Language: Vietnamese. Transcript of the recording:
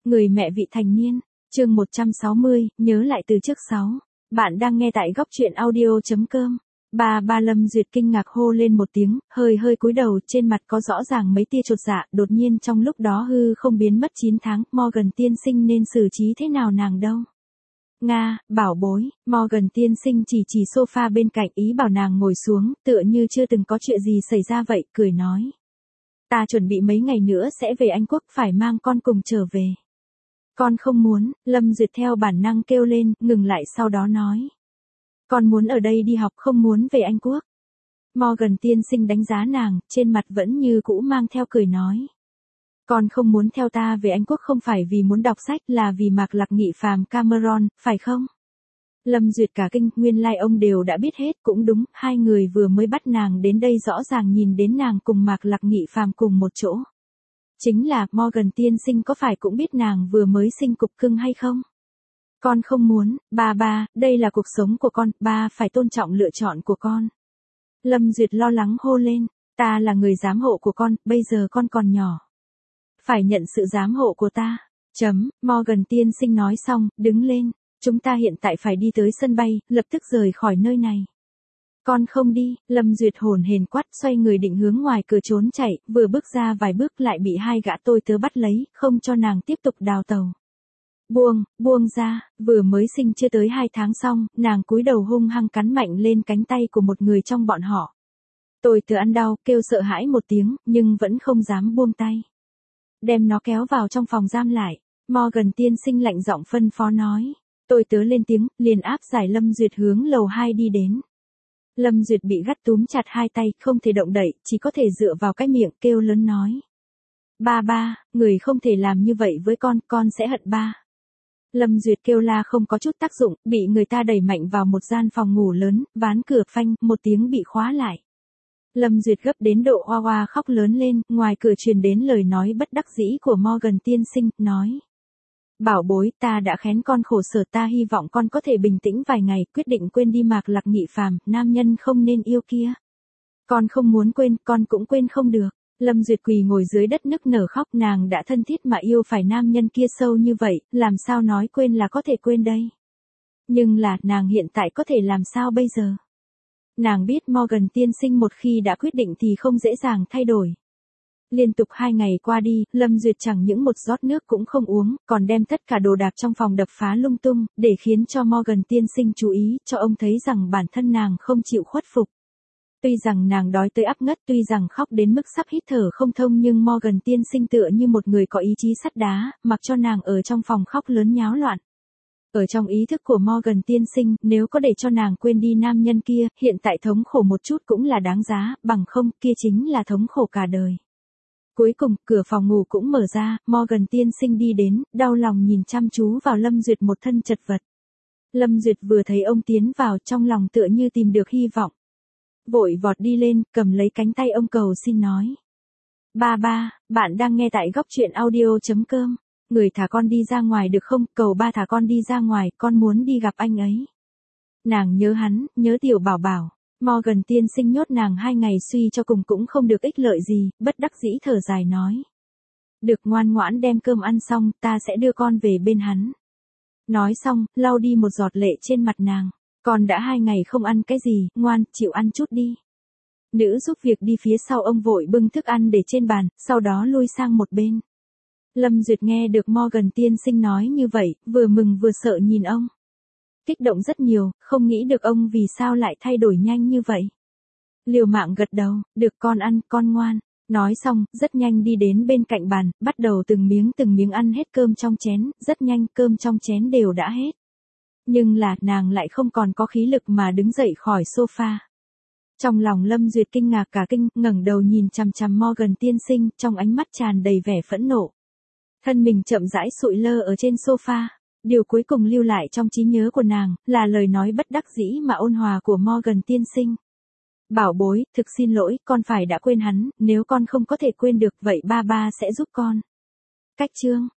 Người mẹ vị thành niên, chương 160, nhớ lại từ trước 6. Bạn đang nghe tại góc truyện audio.com. Ba Lâm Duyệt kinh ngạc hô lên một tiếng, hơi cúi đầu, trên mặt có rõ ràng mấy tia chột dạ, đột nhiên trong lúc đó hư không biến mất 9 tháng, Morgan tiên sinh nên xử trí thế nào nàng đâu. Nga, bảo bối, Morgan tiên sinh chỉ sofa bên cạnh ý bảo nàng ngồi xuống, tựa như chưa từng có chuyện gì xảy ra vậy, cười nói. Ta chuẩn bị mấy ngày nữa sẽ về Anh Quốc, phải mang con cùng trở về. Con không muốn, Lâm Duyệt theo bản năng kêu lên, ngừng lại sau đó nói. Con muốn ở đây đi học, không muốn về Anh Quốc. Morgan tiên sinh đánh giá nàng, trên mặt vẫn như cũ mang theo cười nói. Con không muốn theo ta về Anh Quốc không phải vì muốn đọc sách, là vì Mạc Lạc Nghị phàm Cameron, phải không? Lâm Duyệt cả kinh, nguyên lai ông đều đã biết hết, cũng đúng, hai người vừa mới bắt nàng đến đây rõ ràng nhìn đến nàng cùng Mạc Lạc Nghị phàm cùng một chỗ. Chính là, Morgan tiên sinh có phải cũng biết nàng vừa mới sinh cục cưng hay không? Con không muốn, ba, đây là cuộc sống của con, ba phải tôn trọng lựa chọn của con. Lâm Duyệt lo lắng hô lên, ta là người giám hộ của con, bây giờ con còn nhỏ. Phải nhận sự giám hộ của ta. Morgan tiên sinh nói xong, đứng lên, chúng ta hiện tại phải đi tới sân bay, lập tức rời khỏi nơi này. Con không đi, Lâm Duyệt hồn hển quát, xoay người định hướng ngoài cửa trốn chạy, vừa bước ra vài bước lại bị hai gã tôi tớ bắt lấy, không cho nàng tiếp tục đào tàu. Buông ra, vừa mới sinh chưa tới 2 tháng xong, nàng cúi đầu hung hăng cắn mạnh lên cánh tay của một người trong bọn họ. Tôi tớ ăn đau, kêu sợ hãi một tiếng, nhưng vẫn không dám buông tay. Đem nó kéo vào trong phòng giam lại, Morgan tiên sinh lạnh giọng phân phó nói. Tôi tớ lên tiếng, liền áp giải Lâm Duyệt hướng lầu 2 đi đến. Lâm Duyệt bị gắt túm chặt hai tay, không thể động đậy, chỉ có thể dựa vào cái miệng, kêu lớn nói. Ba, người không thể làm như vậy với con sẽ hận ba. Lâm Duyệt kêu la không có chút tác dụng, bị người ta đẩy mạnh vào một gian phòng ngủ lớn, ván cửa phanh, một tiếng bị khóa lại. Lâm Duyệt gấp đến độ oa oa khóc lớn lên, ngoài cửa truyền đến lời nói bất đắc dĩ của Morgan tiên sinh, nói. Bảo bối, ta đã khén con khổ sở, ta hy vọng con có thể bình tĩnh vài ngày, quyết định quên đi Mạc Lạc Nghị phàm, nam nhân không nên yêu kia. Con không muốn quên, con cũng quên không được. Lâm Duyệt quỳ ngồi dưới đất nức nở khóc, nàng đã thân thiết mà yêu phải nam nhân kia sâu như vậy, làm sao nói quên là có thể quên đây. Nhưng là, nàng hiện tại có thể làm sao bây giờ? Nàng biết Morgan tiên sinh một khi đã quyết định thì không dễ dàng thay đổi. Liên tục 2 ngày qua đi, Lâm Duyệt chẳng những một giọt nước cũng không uống, còn đem tất cả đồ đạc trong phòng đập phá lung tung, để khiến cho Morgan tiên sinh chú ý, cho ông thấy rằng bản thân nàng không chịu khuất phục. Tuy rằng nàng đói tới áp ngất, tuy rằng khóc đến mức sắp hít thở không thông, nhưng Morgan tiên sinh tựa như một người có ý chí sắt đá, mặc cho nàng ở trong phòng khóc lớn nháo loạn. Ở trong ý thức của Morgan tiên sinh, nếu có để cho nàng quên đi nam nhân kia, hiện tại thống khổ một chút cũng là đáng giá, bằng không, kia chính là thống khổ cả đời. Cuối cùng, cửa phòng ngủ cũng mở ra, Morgan tiên sinh đi đến, đau lòng nhìn chăm chú vào Lâm Duyệt một thân chật vật. Lâm Duyệt vừa thấy ông tiến vào, trong lòng tựa như tìm được hy vọng. Vội vọt đi lên, cầm lấy cánh tay ông cầu xin nói. Ba, bạn đang nghe tại góc truyện audio.com. Người thả con đi ra ngoài được không, cầu ba thả con đi ra ngoài, con muốn đi gặp anh ấy. Nàng nhớ hắn, nhớ tiểu bảo bảo. Morgan tiên sinh nhốt nàng 2 ngày suy cho cùng cũng không được ích lợi gì, bất đắc dĩ thở dài nói. Được, ngoan ngoãn đem cơm ăn xong, ta sẽ đưa con về bên hắn. Nói xong, lau đi một giọt lệ trên mặt nàng. Con đã 2 ngày không ăn cái gì, ngoan, chịu ăn chút đi. Nữ giúp việc đi phía sau ông vội bưng thức ăn để trên bàn, sau đó lui sang một bên. Lâm Duyệt nghe được Morgan tiên sinh nói như vậy, vừa mừng vừa sợ nhìn ông. Kích động rất nhiều, không nghĩ được ông vì sao lại thay đổi nhanh như vậy. Liều mạng gật đầu, được con ăn, con ngoan. Nói xong, rất nhanh đi đến bên cạnh bàn, bắt đầu từng miếng ăn hết cơm trong chén, rất nhanh cơm trong chén đều đã hết. Nhưng là, nàng lại không còn có khí lực mà đứng dậy khỏi sofa. Trong lòng Lâm Duyệt kinh ngạc cả kinh, ngẩng đầu nhìn chằm chằm Morgan tiên sinh, trong ánh mắt tràn đầy vẻ phẫn nộ. Thân mình chậm rãi sụi lơ ở trên sofa. Điều cuối cùng lưu lại trong trí nhớ của nàng, là lời nói bất đắc dĩ mà ôn hòa của Morgan tiên sinh. Bảo bối, thực xin lỗi, con phải đã quên hắn, nếu con không có thể quên được, vậy ba sẽ giúp con. Cách chương